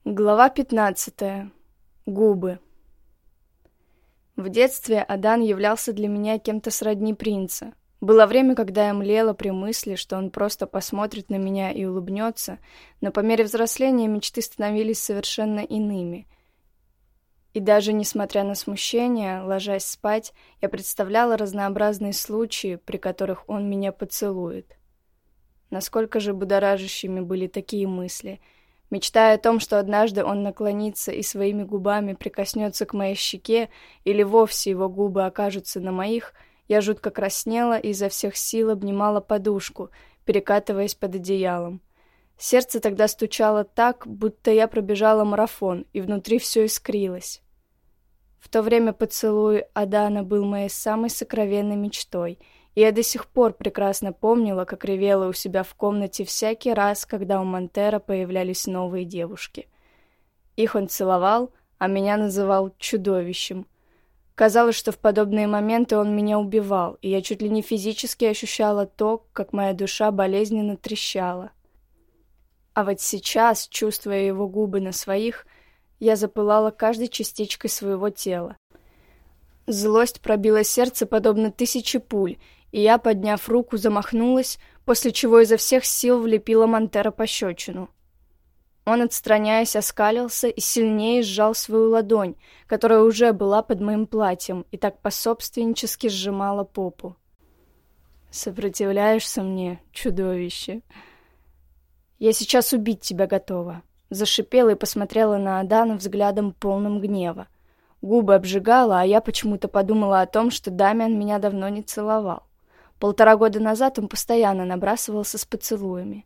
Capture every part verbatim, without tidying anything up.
Глава пятнадцатая. Губы. В детстве Адан являлся для меня кем-то сродни принца. Было время, когда я млела при мысли, что он просто посмотрит на меня и улыбнется, но по мере взросления мечты становились совершенно иными. И даже несмотря на смущение, ложась спать, я представляла разнообразные случаи, при которых он меня поцелует. Насколько же будоражащими были такие мысли — мечтая о том, что однажды он наклонится и своими губами прикоснется к моей щеке, или вовсе его губы окажутся на моих, я жутко краснела и изо всех сил обнимала подушку, перекатываясь под одеялом. Сердце тогда стучало так, будто я пробежала марафон, и внутри все искрилось. В то время поцелуй Адана был моей самой сокровенной мечтой, и я до сих пор прекрасно помнила, как ревела у себя в комнате всякий раз, когда у Монтера появлялись новые девушки. Их он целовал, а меня называл чудовищем. Казалось, что в подобные моменты он меня убивал, и я чуть ли не физически ощущала то, как моя душа болезненно трещала. А вот сейчас, чувствуя его губы на своих, я запылала каждой частичкой своего тела. Злость пробила сердце подобно тысяче пуль, и я, подняв руку, замахнулась, после чего изо всех сил влепила Монтера пощечину. Он, отстраняясь, оскалился и сильнее сжал свою ладонь, которая уже была под моим платьем, и так пособственнически сжимала попу. «Сопротивляешься мне, чудовище? Я сейчас убить тебя готова», — зашипела и посмотрела на Адана взглядом полным гнева. Губы обжигала, а я почему-то подумала о том, что Дамиан меня давно не целовал. Полтора года назад он постоянно набрасывался с поцелуями.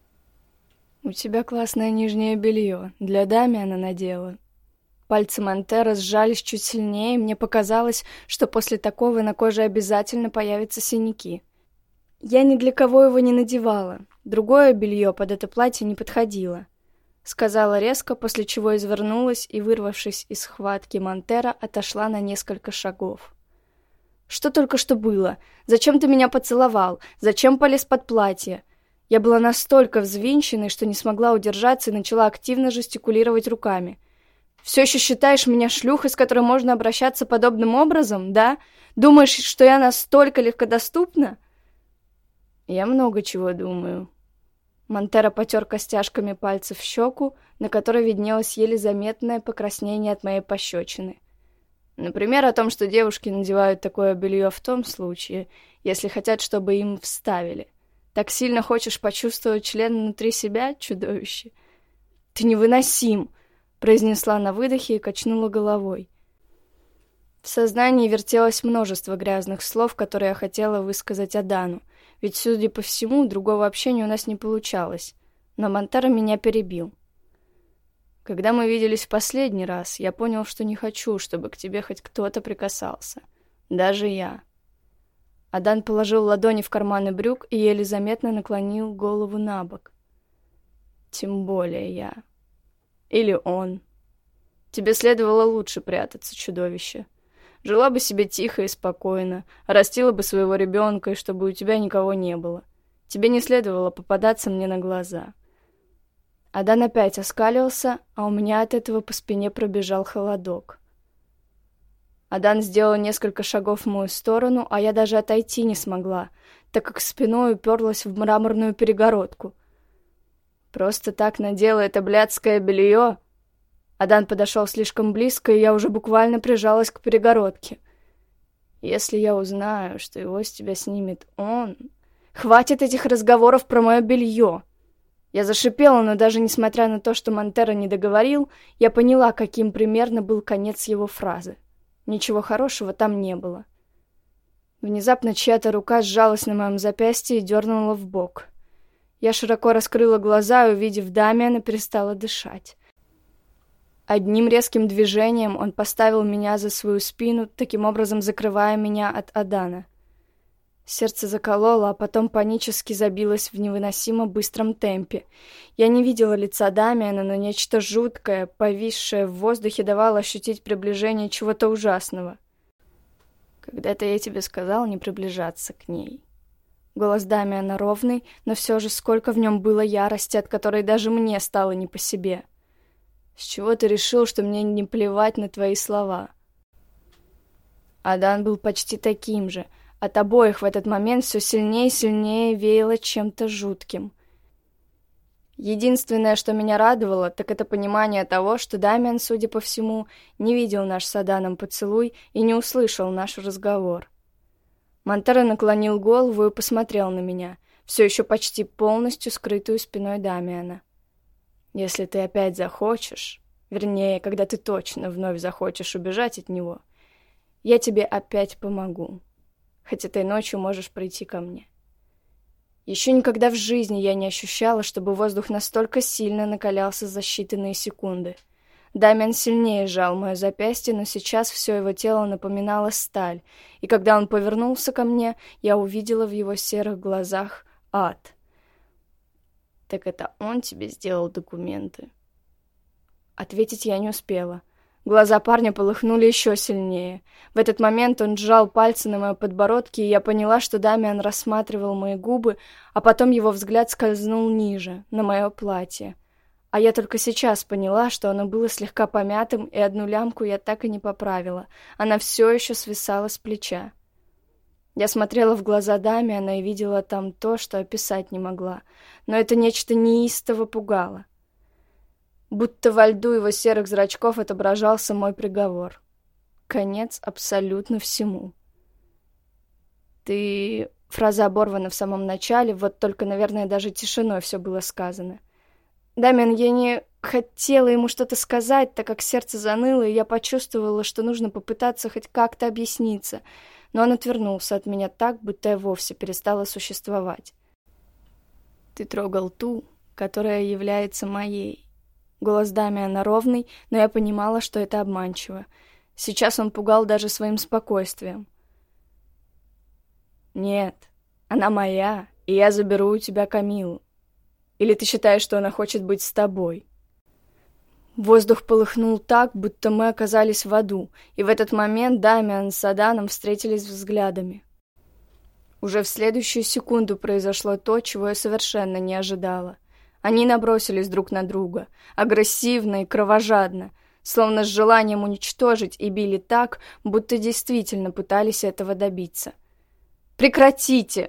«У тебя классное нижнее белье. Для Дамиана надела». Пальцы Монтера сжались чуть сильнее, и мне показалось, что после такого на коже обязательно появятся синяки. Я ни для кого его не надевала. Другое белье под это платье не подходило. Сказала резко, после чего извернулась и, вырвавшись из схватки Монтера, отошла на несколько шагов. «Что только что было? Зачем ты меня поцеловал? Зачем полез под платье?» Я была настолько взвинченной, что не смогла удержаться и начала активно жестикулировать руками. «Все еще считаешь меня шлюхой, с которой можно обращаться подобным образом, да? Думаешь, что я настолько легкодоступна?» «Я много чего думаю». Монтера потер костяшками пальцев щеку, на которой виднелось еле заметное покраснение от моей пощечины. Например, о том, что девушки надевают такое белье в том случае, если хотят, чтобы им вставили. Так сильно хочешь почувствовать член внутри себя, чудовище? «Ты невыносим!» — произнесла на выдохе и качнула головой. В сознании вертелось множество грязных слов, которые я хотела высказать Адану, ведь, судя по всему, другого общения у нас не получалось. Но Монтера меня перебил. «Когда мы виделись в последний раз, я понял, что не хочу, чтобы к тебе хоть кто-то прикасался. Даже я». Адан положил ладони в карманы брюк и еле заметно наклонил голову на бок. «Тем более я. Или он. Тебе следовало лучше прятаться, чудовище. Жила бы себе тихо и спокойно, растила бы своего ребенка, и чтобы у тебя никого не было. Тебе не следовало попадаться мне на глаза». Адан опять оскалился, а у меня от этого по спине пробежал холодок. Адан сделал несколько шагов в мою сторону, а я даже отойти не смогла, так как спиной уперлась в мраморную перегородку. «Просто так надела это блядское белье?» Адан подошел слишком близко, и я уже буквально прижалась к перегородке. «Если я узнаю, что его с тебя снимет он...» «Хватит этих разговоров про мое белье!» Я зашипела, но даже несмотря на то, что Монтера не договорил, я поняла, каким примерно был конец его фразы. Ничего хорошего там не было. Внезапно чья-то рука сжалась на моем запястье и дернула в бок. Я широко раскрыла глаза и, увидев Дамиана, перестала дышать. Одним резким движением он поставил меня за свою спину, таким образом закрывая меня от Адана. Сердце закололо, а потом панически забилось в невыносимо быстром темпе. Я не видела лица Дамиана, но нечто жуткое, повисшее в воздухе, давало ощутить приближение чего-то ужасного. «Когда-то я тебе сказал не приближаться к ней». Голос Дамиана ровный, но все же сколько в нем было ярости, от которой даже мне стало не по себе. С чего ты решил, что мне не плевать на твои слова? Адан был почти таким же. От обоих в этот момент все сильнее и сильнее веяло чем-то жутким. Единственное, что меня радовало, так это понимание того, что Дамиан, судя по всему, не видел наш с Аданом поцелуй и не услышал наш разговор. Монтеро наклонил голову и посмотрел на меня, все еще почти полностью скрытую спиной Дамиана. «Если ты опять захочешь, вернее, когда ты точно вновь захочешь убежать от него, я тебе опять помогу, хоть этой ночью можешь прийти ко мне». Еще никогда в жизни я не ощущала, чтобы воздух настолько сильно накалялся за считанные секунды. Дамиан сильнее сжал мое запястье, но сейчас все его тело напоминало сталь, и когда он повернулся ко мне, я увидела в его серых глазах ад. «Так это он тебе сделал документы?» Ответить я не успела. Глаза парня полыхнули еще сильнее. В этот момент он сжал пальцы на моем подбородке, и я поняла, что Дамиан рассматривал мои губы, а потом его взгляд скользнул ниже, на мое платье. А я только сейчас поняла, что оно было слегка помятым, и одну лямку я так и не поправила. Она все еще свисала с плеча. Я смотрела в глаза Дамиана и видела там то, что описать не могла, но это нечто неистово пугало. Будто во льду его серых зрачков отображался мой приговор. Конец абсолютно всему. «Ты...» Фраза оборвана в самом начале, вот только, наверное, даже тишиной все было сказано. «Дамиан, я не хотела ему что-то сказать, так как сердце заныло, и я почувствовала, что нужно попытаться хоть как-то объясниться, но он отвернулся от меня так, будто я вовсе перестала существовать. Ты трогал ту, которая является моей». Голос Дамиана ровный, но я понимала, что это обманчиво. Сейчас он пугал даже своим спокойствием. «Нет, она моя, и я заберу у тебя Камилу. Или ты считаешь, что она хочет быть с тобой?» Воздух полыхнул так, будто мы оказались в аду, и в этот момент Дамиан с Аданом встретились взглядами. Уже в следующую секунду произошло то, чего я совершенно не ожидала. Они набросились друг на друга, агрессивно и кровожадно, словно с желанием уничтожить, и били так, будто действительно пытались этого добиться. «Прекратите!»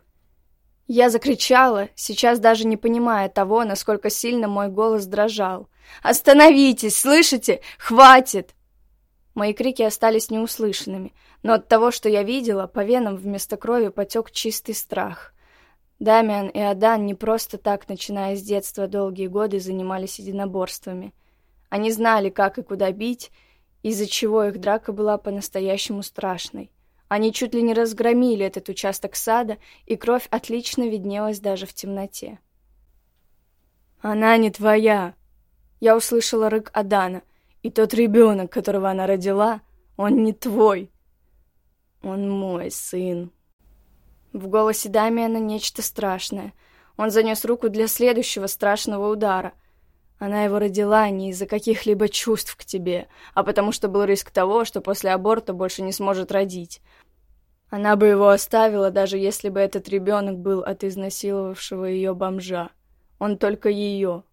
Я закричала, сейчас даже не понимая того, насколько сильно мой голос дрожал. «Остановитесь! Слышите? Хватит!» Мои крики остались неуслышанными, но от того, что я видела, по венам вместо крови потек чистый страх. Дамиан и Адан не просто так, начиная с детства, долгие годы занимались единоборствами. Они знали, как и куда бить, из-за чего их драка была по-настоящему страшной. Они чуть ли не разгромили этот участок сада, и кровь отлично виднелась даже в темноте. «Она не твоя!» Я услышала рык Адана. «И тот ребенок, которого она родила, он не твой!» «Он мой сын!» В голосе Дамиана нечто страшное. Он занес руку для следующего страшного удара. Она его родила не из-за каких-либо чувств к тебе, а потому что был риск того, что после аборта больше не сможет родить. Она бы его оставила, даже если бы этот ребенок был от изнасиловавшего ее бомжа. Он только ее.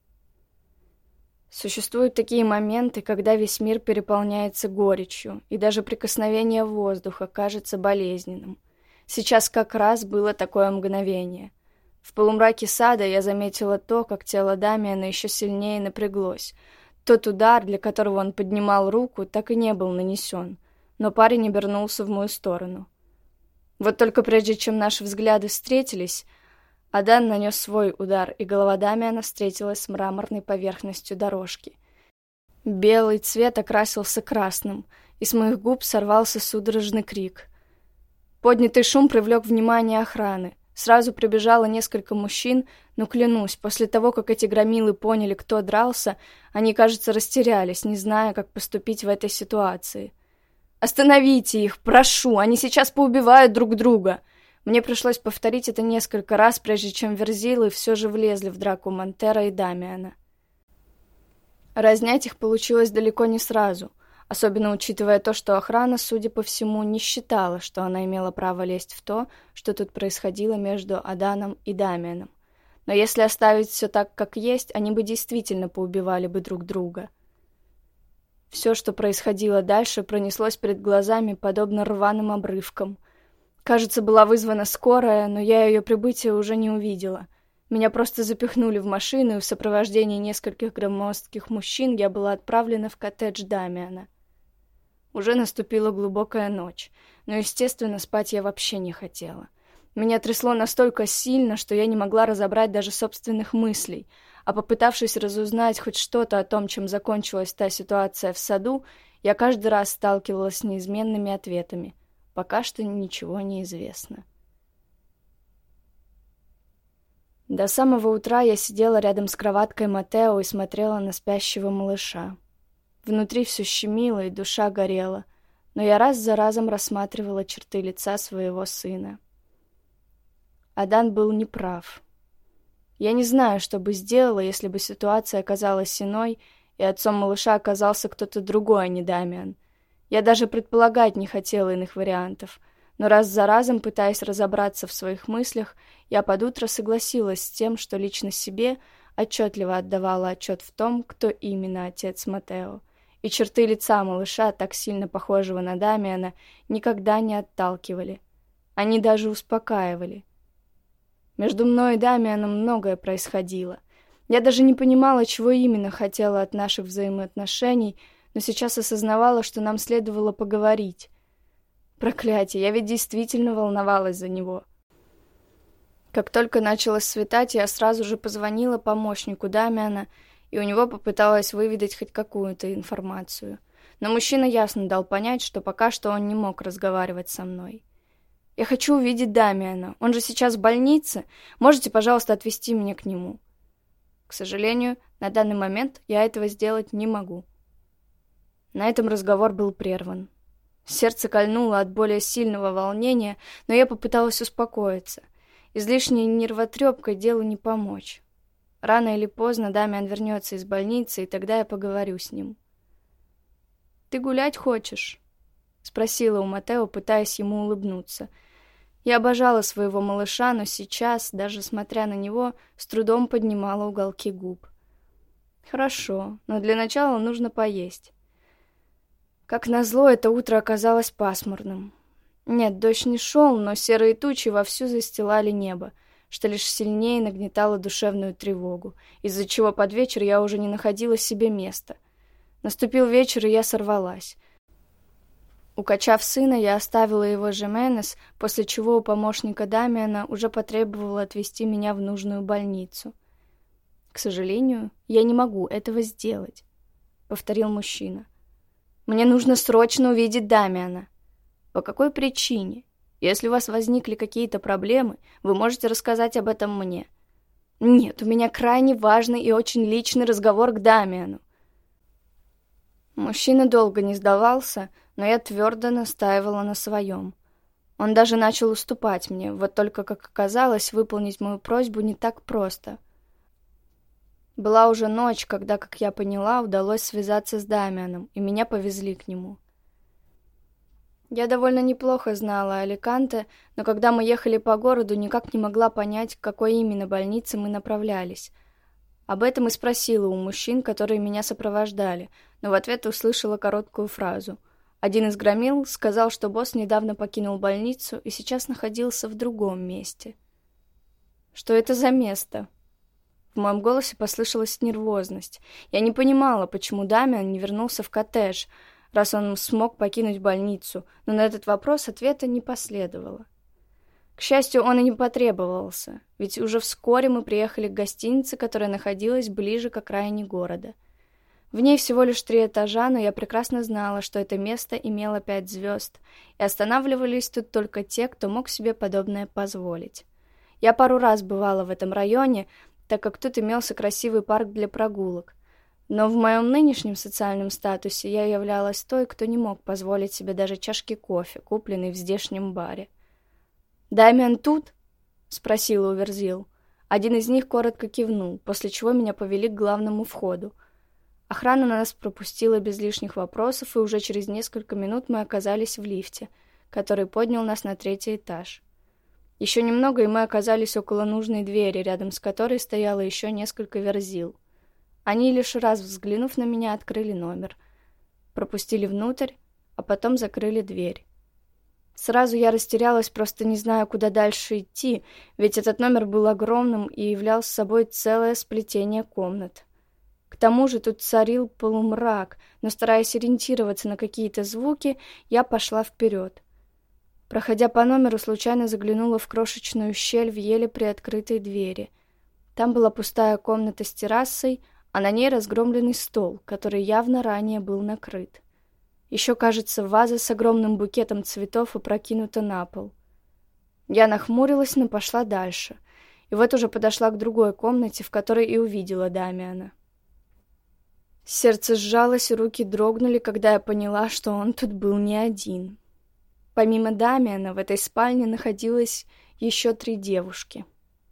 Существуют такие моменты, когда весь мир переполняется горечью, и даже прикосновение воздуха кажется болезненным. Сейчас как раз было такое мгновение. В полумраке сада я заметила то, как тело Дамиана еще сильнее напряглось. Тот удар, для которого он поднимал руку, так и не был нанесен, но парень обернулся в мою сторону. Вот только прежде чем наши взгляды встретились, Адан нанес свой удар, и голова Дамиана встретилась с мраморной поверхностью дорожки. Белый цвет окрасился красным, и с моих губ сорвался судорожный крик. Поднятый шум привлек внимание охраны. Сразу прибежало несколько мужчин, но, клянусь, после того, как эти громилы поняли, кто дрался, они, кажется, растерялись, не зная, как поступить в этой ситуации. «Остановите их, прошу! Они сейчас поубивают друг друга!» Мне пришлось повторить это несколько раз, прежде чем верзилы все же влезли в драку Монтеро и Дамиана. Разнять их получилось далеко не сразу, особенно учитывая то, что охрана, судя по всему, не считала, что она имела право лезть в то, что тут происходило между Аданом и Дамианом. Но если оставить все так, как есть, они бы действительно поубивали бы друг друга. Все, что происходило дальше, пронеслось перед глазами, подобно рваным обрывкам. Кажется, была вызвана скорая, но я ее прибытие уже не увидела. Меня просто запихнули в машину, и в сопровождении нескольких громоздких мужчин я была отправлена в коттедж Дамиана. Уже наступила глубокая ночь, но, естественно, спать я вообще не хотела. Меня трясло настолько сильно, что я не могла разобрать даже собственных мыслей, а попытавшись разузнать хоть что-то о том, чем закончилась та ситуация в саду, я каждый раз сталкивалась с неизменными ответами. Пока что ничего не известно. До самого утра я сидела рядом с кроваткой Матео и смотрела на спящего малыша. Внутри все щемило и душа горела, но я раз за разом рассматривала черты лица своего сына. Адан был неправ. Я не знаю, что бы сделала, если бы ситуация оказалась иной, и отцом малыша оказался кто-то другой, а не Дамиан. Я даже предполагать не хотела иных вариантов, но раз за разом, пытаясь разобраться в своих мыслях, я под утро согласилась с тем, что лично себе отчетливо отдавала отчет в том, кто именно отец Матео, и черты лица малыша, так сильно похожего на Дамиана, никогда не отталкивали. Они даже успокаивали. Между мной и Дамианом многое происходило. Я даже не понимала, чего именно хотела от наших взаимоотношений, но сейчас осознавала, что нам следовало поговорить. Проклятие, я ведь действительно волновалась за него. Как только начало светать, я сразу же позвонила помощнику Дамиана, и у него попыталась выведать хоть какую-то информацию. Но мужчина ясно дал понять, что пока что он не мог разговаривать со мной. «Я хочу увидеть Дамиана. Он же сейчас в больнице. Можете, пожалуйста, отвезти меня к нему?» К сожалению, на данный момент я этого сделать не могу. На этом разговор был прерван. Сердце кольнуло от более сильного волнения, но я попыталась успокоиться. Излишней нервотрепкой делу не помочь. Рано или поздно Дамиан вернется из больницы, и тогда я поговорю с ним. «Ты гулять хочешь?» — спросила у Матео, пытаясь ему улыбнуться. Я обожала своего малыша, но сейчас, даже смотря на него, с трудом поднимала уголки губ. «Хорошо, но для начала нужно поесть». Как назло, это утро оказалось пасмурным. Нет, дождь не шел, но серые тучи вовсю застилали небо, что лишь сильнее нагнетало душевную тревогу, из-за чего под вечер я уже не находила себе места. Наступил вечер, и я сорвалась. Укачав сына, я оставила его Жименес, после чего у помощника Дамиана уже потребовала отвезти меня в нужную больницу. «К сожалению, я не могу этого сделать», — повторил мужчина. «Мне нужно срочно увидеть Дамиана». «По какой причине? Если у вас возникли какие-то проблемы, вы можете рассказать об этом мне». «Нет, у меня крайне важный и очень личный разговор к Дамиану». Мужчина долго не сдавался, но я твердо настаивала на своем. Он даже начал уступать мне, вот только, как оказалось, выполнить мою просьбу не так просто. Была уже ночь, когда, как я поняла, удалось связаться с Дамианом, и меня повезли к нему. Я довольно неплохо знала Аликанте, но когда мы ехали по городу, никак не могла понять, к какой именно больнице мы направлялись. Об этом и спросила у мужчин, которые меня сопровождали, но в ответ услышала короткую фразу. Один из громил сказал, что босс недавно покинул больницу и сейчас находился в другом месте. «Что это за место?» В моем голосе послышалась нервозность. Я не понимала, почему Дамиан не вернулся в коттедж, раз он смог покинуть больницу, но на этот вопрос ответа не последовало. К счастью, он и не потребовался, ведь уже вскоре мы приехали к гостинице, которая находилась ближе к окраине города. В ней всего лишь три этажа, но я прекрасно знала, что это место имело пять звезд, и останавливались тут только те, кто мог себе подобное позволить. Я пару раз бывала в этом районе, так как тут имелся красивый парк для прогулок. Но в моем нынешнем социальном статусе я являлась той, кто не мог позволить себе даже чашки кофе, купленной в здешнем баре. «Дамиан тут?» — спросила у Верзил. Один из них коротко кивнул, после чего меня повели к главному входу. Охрана нас пропустила без лишних вопросов, и уже через несколько минут мы оказались в лифте, который поднял нас на третий этаж. Еще немного, и мы оказались около нужной двери, рядом с которой стояло еще несколько Верзил. Они, лишь раз взглянув на меня, открыли номер. пропустили внутрь, а потом закрыли дверь. Сразу я растерялась, просто не зная, куда дальше идти, ведь этот номер был огромным и являл собой целое сплетение комнат. К тому же тут царил полумрак, но, стараясь ориентироваться на какие-то звуки, я пошла вперед. Проходя по номеру, случайно заглянула в крошечную щель в еле приоткрытой двери. Там была пустая комната с террасой, а на ней разгромленный стол, который явно ранее был накрыт. Еще, кажется, ваза с огромным букетом цветов опрокинута на пол. Я нахмурилась, но пошла дальше, и вот уже подошла к другой комнате, в которой и увидела Дамиана. Сердце сжалось, и руки дрогнули, когда я поняла, что он тут был не один. Помимо Дамиана в этой спальне находилось еще три девушки.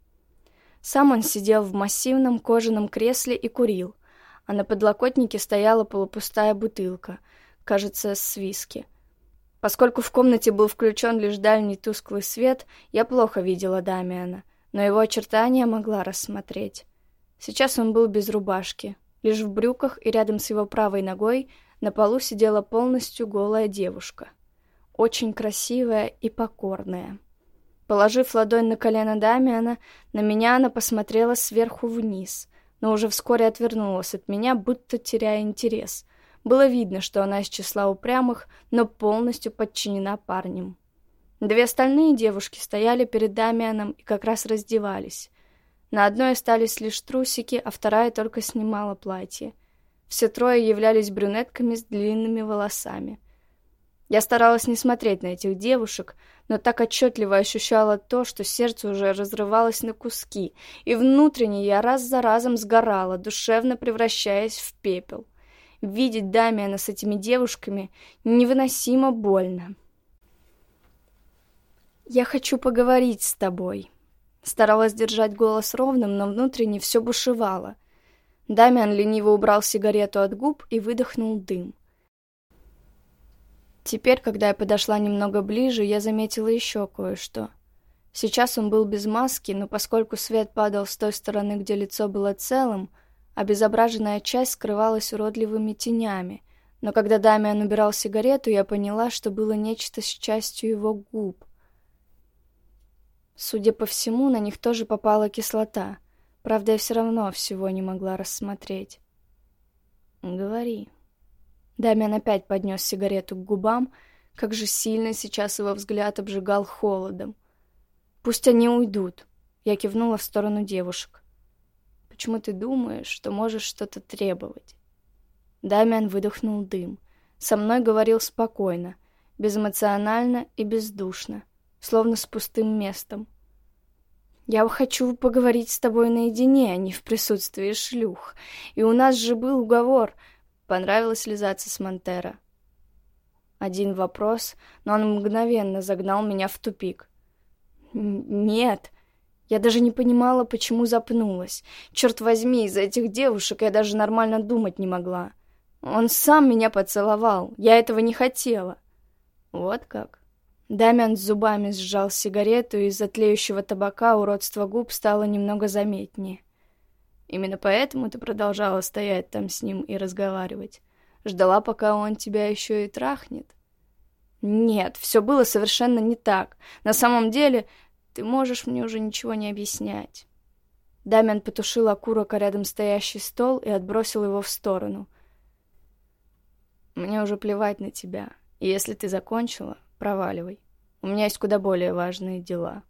Сам он сидел в массивном кожаном кресле и курил, а на подлокотнике стояла полупустая бутылка, кажется, с виски. Поскольку в комнате был включен лишь дальний тусклый свет, я плохо видела Дамиана, но его очертания могла рассмотреть. Сейчас он был без рубашки. Лишь в брюках и рядом с его правой ногой на полу сидела полностью голая девушка. Очень красивая и покорная. Положив ладонь на колено Дамиана, на меня она посмотрела сверху вниз, но уже вскоре отвернулась от меня, будто теряя интерес. Было видно, что она из числа упрямых, но полностью подчинена парням. Две остальные девушки стояли перед Дамианом и как раз раздевались. На одной остались лишь трусики, а вторая только снимала платье. Все трое являлись брюнетками с длинными волосами. Я старалась не смотреть на этих девушек, но так отчетливо ощущала то, что сердце уже разрывалось на куски, и внутренне я раз за разом сгорала, душевно превращаясь в пепел. Видеть Дамиана с этими девушками невыносимо больно. «Я хочу поговорить с тобой». Старалась держать голос ровным, но внутренне все бушевало. Дамиан лениво убрал сигарету от губ и выдохнул дым. Теперь, когда я подошла немного ближе, я заметила еще кое-что. Сейчас он был без маски, но поскольку свет падал с той стороны, где лицо было целым, обезображенная часть скрывалась уродливыми тенями. Но когда Дамиан убирал сигарету, я поняла, что было нечто с частью его губ. Судя по всему, на них тоже попала кислота. Правда, я все равно всего не могла рассмотреть. «Говори». Дамиан опять поднес сигарету к губам, как же сильно сейчас его взгляд обжигал холодом. «Пусть они уйдут», — я кивнула в сторону девушек. «Почему ты думаешь, что можешь что-то требовать?» Дамиан выдохнул дым. Со мной говорил спокойно, безэмоционально и бездушно, словно с пустым местом. «Я хочу поговорить с тобой наедине, а не в присутствии шлюх. И у нас же был уговор. Понравилось лизаться с Монтеро?» Один вопрос, но он мгновенно загнал меня в тупик. «Нет». Я даже не понимала, почему запнулась. Черт возьми, из-за этих девушек я даже нормально думать не могла. Он сам меня поцеловал. Я этого не хотела. Вот как. Дамиан с зубами сжал сигарету, и из-за тлеющего табака уродство губ стало немного заметнее. Именно поэтому ты продолжала стоять там с ним и разговаривать. Ждала, пока он тебя еще и трахнет? Нет, все было совершенно не так. На самом деле, ты можешь мне уже ничего не объяснять. Дамиан потушил окурок о рядом стоящий стол и отбросил его в сторону. Мне уже плевать на тебя. И если ты закончила, проваливай. У меня есть куда более важные дела.